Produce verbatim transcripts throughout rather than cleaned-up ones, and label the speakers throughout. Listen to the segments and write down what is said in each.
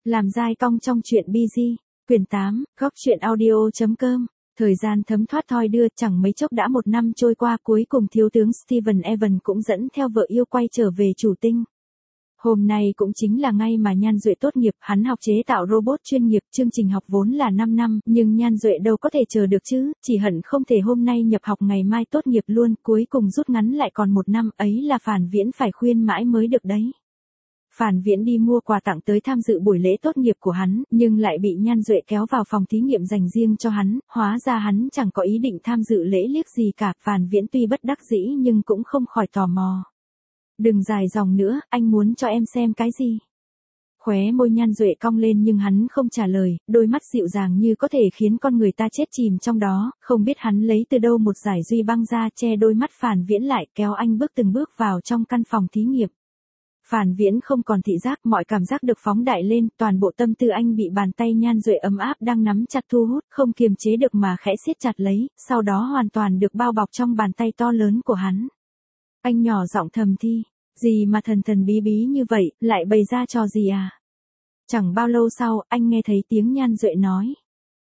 Speaker 1: Làm dai cong trong truyện bi gi, quyển tám, góc truyện audio chấm com. Thời gian thấm thoát thoi đưa, chẳng mấy chốc đã một năm trôi qua, cuối cùng thiếu tướng Steven Evans cũng dẫn theo vợ yêu quay trở về chủ tinh. Hôm nay cũng chính là ngày mà Nhan Duệ tốt nghiệp, hắn học chế tạo robot chuyên nghiệp, chương trình học vốn là năm năm, nhưng Nhan Duệ đâu có thể chờ được chứ, chỉ hận không thể hôm nay nhập học ngày mai tốt nghiệp luôn, cuối cùng rút ngắn lại còn một năm, ấy là Phản Viễn phải khuyên mãi mới được đấy. Phản Viễn đi mua quà tặng tới tham dự buổi lễ tốt nghiệp của hắn, nhưng lại bị Nhan Duệ kéo vào phòng thí nghiệm dành riêng cho hắn, hóa ra hắn chẳng có ý định tham dự lễ liếc gì cả, Phản Viễn tuy bất đắc dĩ nhưng cũng không khỏi tò mò. Đừng dài dòng nữa, anh muốn cho em xem cái gì? Khóe môi Nhan Duệ cong lên nhưng hắn không trả lời, đôi mắt dịu dàng như có thể khiến con người ta chết chìm trong đó, không biết hắn lấy từ đâu một giải duy băng ra che đôi mắt Phản Viễn lại, kéo anh bước từng bước vào trong căn phòng thí nghiệm. Phản Viễn không còn thị giác, mọi cảm giác được phóng đại lên, toàn bộ tâm tư anh bị bàn tay Nhan Duệ ấm áp đang nắm chặt thu hút, không kiềm chế được mà khẽ siết chặt lấy, sau đó hoàn toàn được bao bọc trong bàn tay to lớn của hắn. Anh nhỏ giọng thầm thi, gì mà thần thần bí bí như vậy, lại bày ra trò gì à? Chẳng bao lâu sau, anh nghe thấy tiếng Nhan Duệ nói.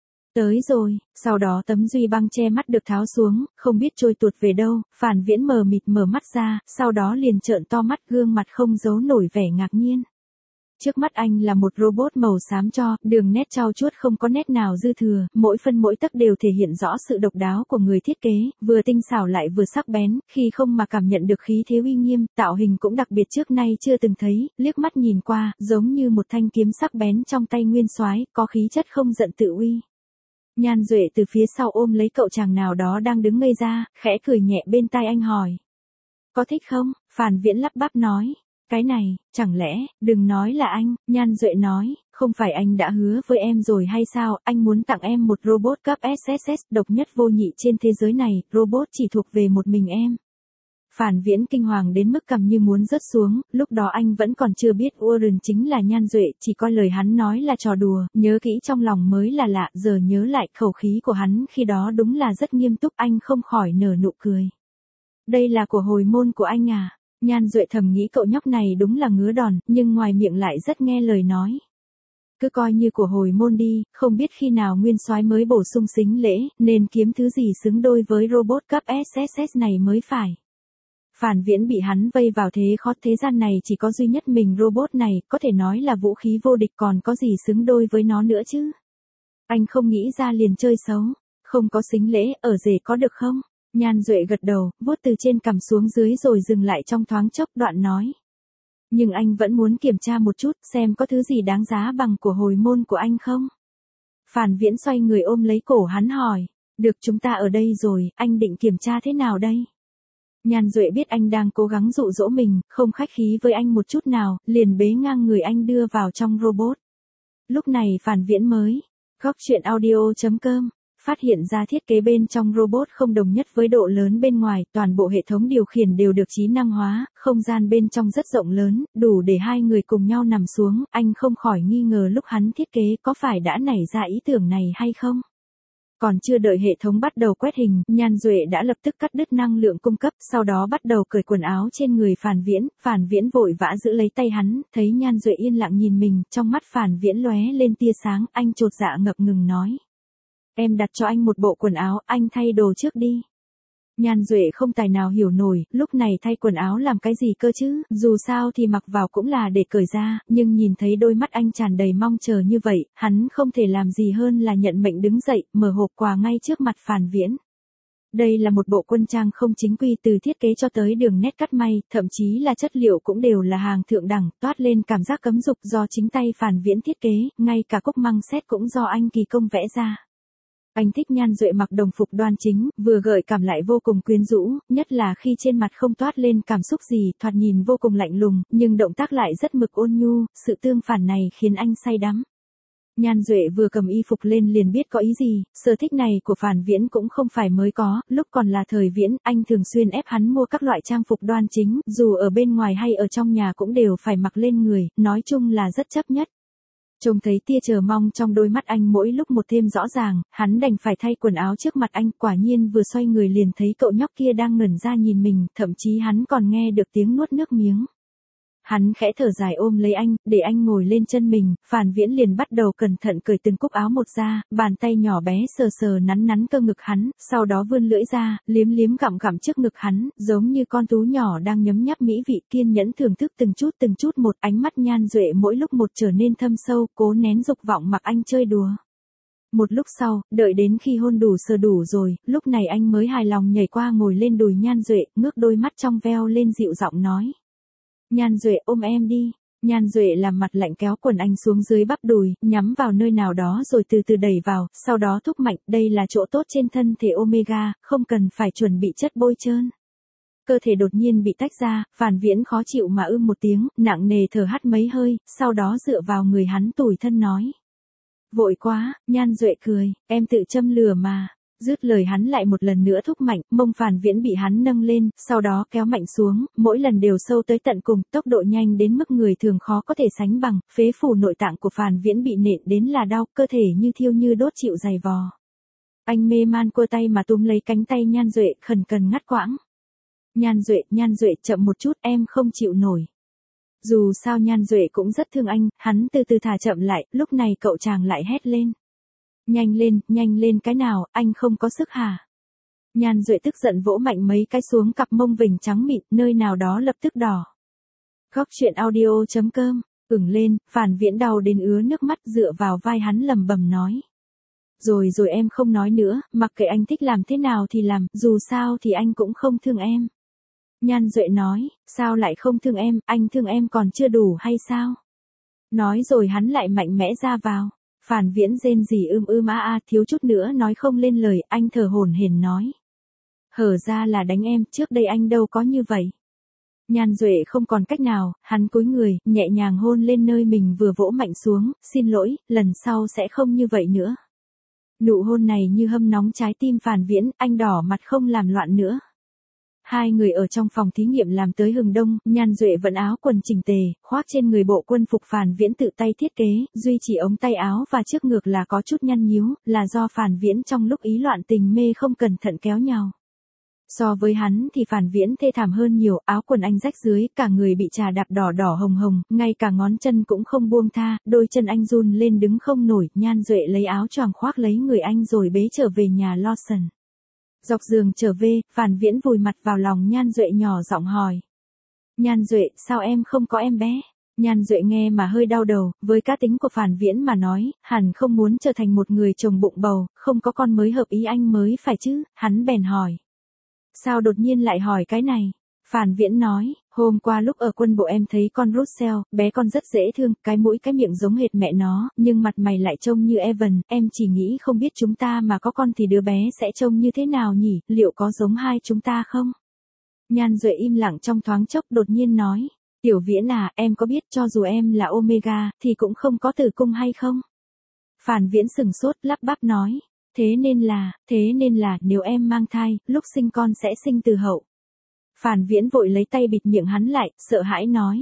Speaker 1: Tới rồi, sau đó tấm duy băng che mắt được tháo xuống, không biết trôi tuột về đâu, Phản Viễn mờ mịt mở mắt ra, sau đó liền trợn to mắt, gương mặt không giấu nổi vẻ ngạc nhiên. Trước mắt anh là một robot màu xám cho, đường nét trau chuốt không có nét nào dư thừa, mỗi phân mỗi tấc đều thể hiện rõ sự độc đáo của người thiết kế, vừa tinh xảo lại vừa sắc bén, khi không mà cảm nhận được khí thế uy nghiêm, tạo hình cũng đặc biệt trước nay chưa từng thấy, liếc mắt nhìn qua, giống như một thanh kiếm sắc bén trong tay nguyên soái, có khí chất không giận tự uy. Nhan Duệ từ phía sau ôm lấy cậu chàng nào đó đang đứng ngây ra, khẽ cười nhẹ bên tai anh hỏi. Có thích không? Phản Viễn lắp bắp nói. Cái này, chẳng lẽ, đừng nói là anh, Nhan Duệ nói, không phải anh đã hứa với em rồi hay sao, anh muốn tặng em một robot cấp ét ét ét, độc nhất vô nhị trên thế giới này, robot chỉ thuộc về một mình em. Phản Viễn kinh hoàng đến mức cằm như muốn rớt xuống, lúc đó anh vẫn còn chưa biết Warren chính là Nhan Duệ, chỉ coi lời hắn nói là trò đùa, nhớ kỹ trong lòng mới là lạ, giờ nhớ lại khẩu khí của hắn khi đó đúng là rất nghiêm túc, anh không khỏi nở nụ cười. Đây là của hồi môn của anh à? Nhan Duệ thầm nghĩ cậu nhóc này đúng là ngứa đòn, nhưng ngoài miệng lại rất nghe lời nói. Cứ coi như của hồi môn đi, không biết khi nào nguyên soái mới bổ sung sính lễ, nên kiếm thứ gì xứng đôi với robot cấp ét ét ét này mới phải. Phản Viễn bị hắn vây vào thế khó, thế gian này chỉ có duy nhất mình robot này, có thể nói là vũ khí vô địch, còn có gì xứng đôi với nó nữa chứ. Anh không nghĩ ra liền chơi xấu, không có sính lễ, ở rể có được không? Nhan Duệ gật đầu, vuốt từ trên cằm xuống dưới rồi dừng lại trong thoáng chốc, đoạn nói. Nhưng anh vẫn muốn kiểm tra một chút, xem có thứ gì đáng giá bằng của hồi môn của anh không? Phản Viễn xoay người ôm lấy cổ hắn hỏi. Được, chúng ta ở đây rồi, anh định kiểm tra thế nào đây? Nhan Duệ biết anh đang cố gắng dụ dỗ mình, không khách khí với anh một chút nào, liền bế ngang người anh đưa vào trong robot. Lúc này Phản Viễn mới, góc truyện audio chấm com, phát hiện ra thiết kế bên trong robot không đồng nhất với độ lớn bên ngoài, toàn bộ hệ thống điều khiển đều được trí năng hóa, không gian bên trong rất rộng lớn, đủ để hai người cùng nhau nằm xuống, anh không khỏi nghi ngờ lúc hắn thiết kế có phải đã nảy ra ý tưởng này hay không. Còn chưa đợi hệ thống bắt đầu quét hình, Nhan Duệ đã lập tức cắt đứt năng lượng cung cấp, sau đó bắt đầu cởi quần áo trên người Phản Viễn, Phản Viễn vội vã giữ lấy tay hắn, thấy Nhan Duệ yên lặng nhìn mình, trong mắt Phản Viễn lóe lên tia sáng, anh chột dạ ngập ngừng nói. Em đặt cho anh một bộ quần áo, anh thay đồ trước đi. Nhan Duệ không tài nào hiểu nổi, lúc này thay quần áo làm cái gì cơ chứ, dù sao thì mặc vào cũng là để cởi ra, nhưng nhìn thấy đôi mắt anh tràn đầy mong chờ như vậy, hắn không thể làm gì hơn là nhận mệnh đứng dậy, mở hộp quà ngay trước mặt Phản Viễn. Đây là một bộ quân trang không chính quy, từ thiết kế cho tới đường nét cắt may, thậm chí là chất liệu cũng đều là hàng thượng đẳng, toát lên cảm giác cấm dục, do chính tay Phản Viễn thiết kế, ngay cả cúc măng xét cũng do anh kỳ công vẽ ra. Anh thích Nhan Duệ mặc đồng phục đoan chính, vừa gợi cảm lại vô cùng quyến rũ, nhất là khi trên mặt không toát lên cảm xúc gì, thoạt nhìn vô cùng lạnh lùng, nhưng động tác lại rất mực ôn nhu, sự tương phản này khiến anh say đắm. Nhan Duệ vừa cầm y phục lên liền biết có ý gì, sở thích này của Phản Viễn cũng không phải mới có, lúc còn là thời Viễn, anh thường xuyên ép hắn mua các loại trang phục đoan chính, dù ở bên ngoài hay ở trong nhà cũng đều phải mặc lên người, nói chung là rất chấp nhất. Trông thấy tia chờ mong trong đôi mắt anh mỗi lúc một thêm rõ ràng, hắn đành phải thay quần áo trước mặt anh, quả nhiên vừa xoay người liền thấy cậu nhóc kia đang ngẩn ra nhìn mình, thậm chí hắn còn nghe được tiếng nuốt nước miếng. Hắn khẽ thở dài ôm lấy anh, để anh ngồi lên chân mình, Phàn Viễn liền bắt đầu cẩn thận cởi từng cúc áo một ra, bàn tay nhỏ bé sờ sờ nắn nắn cơ ngực hắn, sau đó vươn lưỡi ra, liếm liếm gặm gặm trước ngực hắn, giống như con thú nhỏ đang nhấm nháp mỹ vị, kiên nhẫn thưởng thức từng chút từng chút một. Ánh mắt Nhan Duệ mỗi lúc một trở nên thâm sâu, cố nén dục vọng mặc anh chơi đùa. Một lúc sau, đợi đến khi hôn đủ sờ đủ rồi, lúc này anh mới hài lòng nhảy qua ngồi lên đùi Nhan Duệ, ngước đôi mắt trong veo lên dịu giọng nói. Nhan Duệ ôm em đi. Nhan Duệ làm mặt lạnh kéo quần anh xuống dưới bắp đùi, nhắm vào nơi nào đó rồi từ từ đẩy vào, sau đó thúc mạnh, đây là chỗ tốt trên thân thể Omega, không cần phải chuẩn bị chất bôi trơn. Cơ thể đột nhiên bị tách ra, Phàn Viễn khó chịu mà ưm một tiếng, nặng nề thở hắt mấy hơi, sau đó dựa vào người hắn tủi thân nói. Vội quá, Nhan Duệ cười, em tự châm lửa mà. Dứt lời hắn lại một lần nữa thúc mạnh, mông Phàn Viễn bị hắn nâng lên, sau đó kéo mạnh xuống, mỗi lần đều sâu tới tận cùng, tốc độ nhanh đến mức người thường khó có thể sánh bằng, phế phủ nội tạng của Phàn Viễn bị nện đến là đau, cơ thể như thiêu như đốt chịu dày vò. Anh mê man cua tay mà túm lấy cánh tay Nhan Duệ, khẩn cần ngắt quãng. Nhan Duệ, Nhan Duệ chậm một chút, em không chịu nổi. Dù sao Nhan Duệ cũng rất thương anh, hắn từ từ thả chậm lại, lúc này cậu chàng lại hét lên. Nhanh lên, nhanh lên cái nào, anh không có sức hả? Nhan Duệ tức giận vỗ mạnh mấy cái xuống cặp mông vình trắng mịn, nơi nào đó lập tức đỏ. Góc truyện audio chấm com, ửng lên, Phàn Viễn đau đến ứa nước mắt dựa vào vai hắn lầm bầm nói. Rồi rồi em không nói nữa, mặc kệ anh thích làm thế nào thì làm, dù sao thì anh cũng không thương em. Nhan Duệ nói, sao lại không thương em, anh thương em còn chưa đủ hay sao? Nói rồi hắn lại mạnh mẽ ra vào. Phàn Viễn rên rỉ ưm ưm a a, thiếu chút nữa nói không lên lời, anh thở hổn hển nói. Hở ra là đánh em, trước đây anh đâu có như vậy. Nhan Duệ không còn cách nào, hắn cúi người, nhẹ nhàng hôn lên nơi mình vừa vỗ mạnh xuống, xin lỗi, lần sau sẽ không như vậy nữa. Nụ hôn này như hâm nóng trái tim Phàn Viễn, anh đỏ mặt không làm loạn nữa. Hai người ở trong phòng thí nghiệm làm tới hừng đông, Nhan Duệ vẫn áo quần chỉnh tề, khoác trên người bộ quân phục Phàn Viễn tự tay thiết kế, duy chỉ ống tay áo và trước ngực là có chút nhăn nhíu, là do Phàn Viễn trong lúc ý loạn tình mê không cẩn thận kéo nhào. So với hắn thì Phàn Viễn thê thảm hơn nhiều, áo quần anh rách dưới, cả người bị trà đạp đỏ đỏ hồng hồng, ngay cả ngón chân cũng không buông tha, đôi chân anh run lên đứng không nổi, Nhan Duệ lấy áo choàng khoác lấy người anh rồi bế trở về nhà Lawson. Dọc giường trở về, Phàn Viễn vùi mặt vào lòng Nhan Duệ nhỏ giọng hỏi. Nhan Duệ, sao em không có em bé? Nhan Duệ nghe mà hơi đau đầu, với cá tính của Phàn Viễn mà nói, hẳn không muốn trở thành một người chồng bụng bầu, không có con mới hợp ý anh mới phải chứ, hắn bèn hỏi. Sao đột nhiên lại hỏi cái này? Phàn Viễn nói, hôm qua lúc ở quân bộ em thấy con Russell, bé con rất dễ thương, cái mũi cái miệng giống hệt mẹ nó, nhưng mặt mày lại trông như Evan, em chỉ nghĩ không biết chúng ta mà có con thì đứa bé sẽ trông như thế nào nhỉ, liệu có giống hai chúng ta không? Nhan Duệ im lặng trong thoáng chốc đột nhiên nói, Tiểu Viễn à, em có biết cho dù em là Omega, thì cũng không có tử cung hay không? Phàn Viễn sừng sốt lắp bắp nói, thế nên là, thế nên là, nếu em mang thai, lúc sinh con sẽ sinh từ hậu. Phàn Viễn vội lấy tay bịt miệng hắn lại, sợ hãi nói.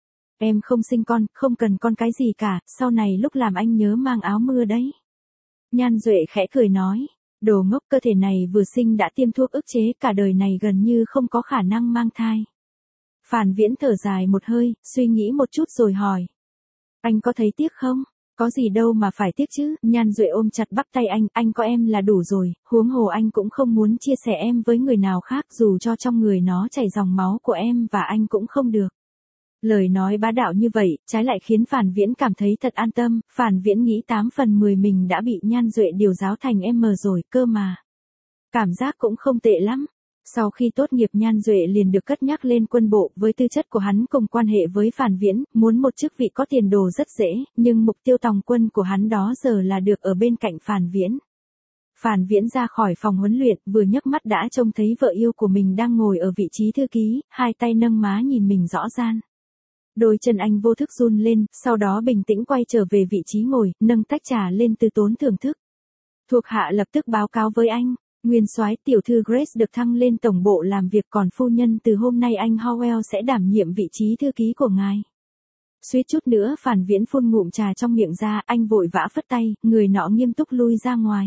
Speaker 1: Em không sinh con, không cần con cái gì cả, sau này lúc làm anh nhớ mang áo mưa đấy. Nhan Duệ khẽ cười nói, đồ ngốc, cơ thể này vừa sinh đã tiêm thuốc ức chế, cả đời này gần như không có khả năng mang thai. Phàn Viễn thở dài một hơi, suy nghĩ một chút rồi hỏi. Anh có thấy tiếc không? Có gì đâu mà phải tiếc chứ, Nhan Duệ ôm chặt bắp tay anh, anh có em là đủ rồi, huống hồ anh cũng không muốn chia sẻ em với người nào khác dù cho trong người nó chảy dòng máu của em và anh cũng không được. Lời nói bá đạo như vậy, trái lại khiến Phàn Viễn cảm thấy thật an tâm, Phàn Viễn nghĩ tám phần mười mình đã bị Nhan Duệ điều giáo thành em rồi, cơ mà. Cảm giác cũng không tệ lắm. Sau khi tốt nghiệp Nhan Duệ liền được cất nhắc lên quân bộ, với tư chất của hắn cùng quan hệ với Phàn Viễn, muốn một chức vị có tiền đồ rất dễ, nhưng mục tiêu tòng quân của hắn đó giờ là được ở bên cạnh Phàn Viễn. Phàn Viễn ra khỏi phòng huấn luyện, vừa nhấc mắt đã trông thấy vợ yêu của mình đang ngồi ở vị trí thư ký, hai tay nâng má nhìn mình rõ ràng. Đôi chân anh vô thức run lên, sau đó bình tĩnh quay trở về vị trí ngồi, nâng tách trà lên từ tốn thưởng thức. Thuộc hạ lập tức báo cáo với anh. Nguyên soái tiểu thư Grace được thăng lên tổng bộ làm việc, còn phu nhân từ hôm nay anh Howell sẽ đảm nhiệm vị trí thư ký của ngài. Suýt chút nữa Phàn Viễn phun ngụm trà trong miệng ra, anh vội vã phất tay, người nọ nghiêm túc lui ra ngoài.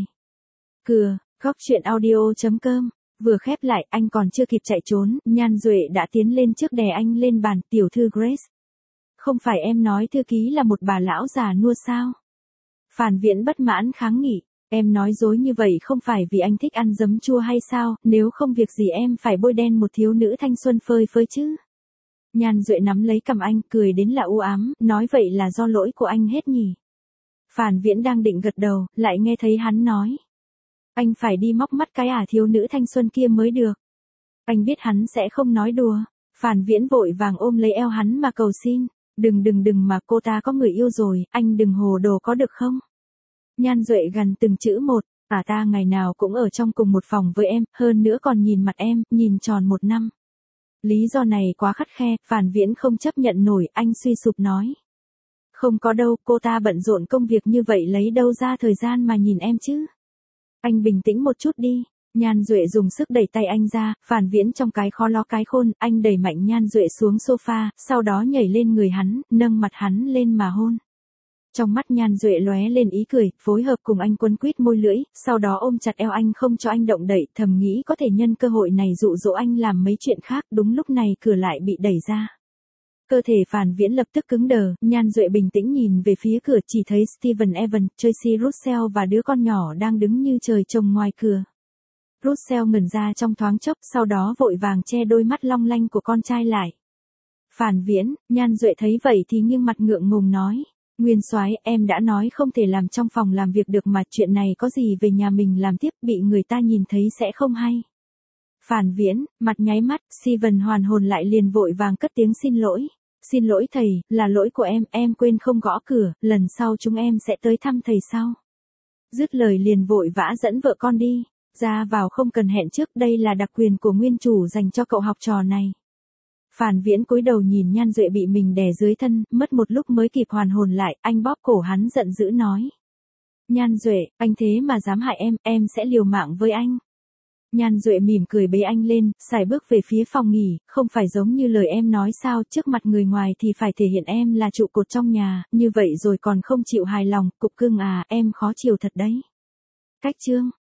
Speaker 1: Cừa, góc truyện audio chấm com, vừa khép lại, anh còn chưa kịp chạy trốn, Nhan Duệ đã tiến lên trước đè anh lên bàn, tiểu thư Grace. Không phải em nói thư ký là một bà lão già nua sao? Phản Viễn bất mãn kháng nghị, em nói dối như vậy không phải vì anh thích ăn giấm chua hay sao, nếu không việc gì em phải bôi đen một thiếu nữ thanh xuân phơi phới chứ. Nhan Duệ nắm lấy cằm anh, cười đến là u ám, nói vậy là do lỗi của anh hết nhỉ. Phản Viễn đang định gật đầu, lại nghe thấy hắn nói. Anh phải đi móc mắt cái ả thiếu nữ thanh xuân kia mới được. Anh biết hắn sẽ không nói đùa. Phản Viễn vội vàng ôm lấy eo hắn mà cầu xin. Đừng đừng đừng mà cô ta có người yêu rồi, anh đừng hồ đồ có được không? Nhan Duệ gằn từng chữ một, ả ta ngày nào cũng ở trong cùng một phòng với em, hơn nữa còn nhìn mặt em, nhìn tròn một năm. Lý do này quá khắt khe, Phản Viễn không chấp nhận nổi, anh suy sụp nói. Không có đâu, cô ta bận rộn công việc như vậy lấy đâu ra thời gian mà nhìn em chứ? Anh bình tĩnh một chút đi. Nhan Duệ dùng sức đẩy tay anh ra, Phản Viễn trong cái khó lo cái khôn, anh đẩy mạnh Nhan Duệ xuống sofa, sau đó nhảy lên người hắn, nâng mặt hắn lên mà hôn. Trong mắt Nhan Duệ lóe lên ý cười, phối hợp cùng anh quấn quýt môi lưỡi, sau đó ôm chặt eo anh không cho anh động đậy, thầm nghĩ có thể nhân cơ hội này dụ dỗ anh làm mấy chuyện khác, đúng lúc này cửa lại bị đẩy ra. Cơ thể Phản Viễn lập tức cứng đờ, Nhan Duệ bình tĩnh nhìn về phía cửa, chỉ thấy Steven Evans, Tracy Russell và đứa con nhỏ đang đứng như trời trồng ngoài cửa. Russell ngẩn ra trong thoáng chốc, sau đó vội vàng che đôi mắt long lanh của con trai lại. Phản Viễn, Nhan Duệ thấy vậy thì nghiêng mặt ngượng ngùng nói. Nguyên soái, em đã nói không thể làm trong phòng làm việc được mà chuyện này có gì về nhà mình làm tiếp, bị người ta nhìn thấy sẽ không hay. Phản Viễn, mặt nháy mắt, Steven hoàn hồn lại liền vội vàng cất tiếng xin lỗi. Xin lỗi thầy, là lỗi của em, em quên không gõ cửa, lần sau chúng em sẽ tới thăm thầy sau. Dứt lời liền vội vã dẫn vợ con đi. Ra vào không cần hẹn trước, đây là đặc quyền của nguyên chủ dành cho cậu học trò này. Phản Viễn cúi đầu nhìn Nhan Duệ bị mình đè dưới thân, mất một lúc mới kịp hoàn hồn lại, anh bóp cổ hắn giận dữ nói. Nhan Duệ, anh thế mà dám hại em, em sẽ liều mạng với anh. Nhan Duệ mỉm cười bế anh lên, sải bước về phía phòng nghỉ, không phải giống như lời em nói sao, trước mặt người ngoài thì phải thể hiện em là trụ cột trong nhà, như vậy rồi còn không chịu hài lòng, cục cưng à, em khó chịu thật đấy. Cách chương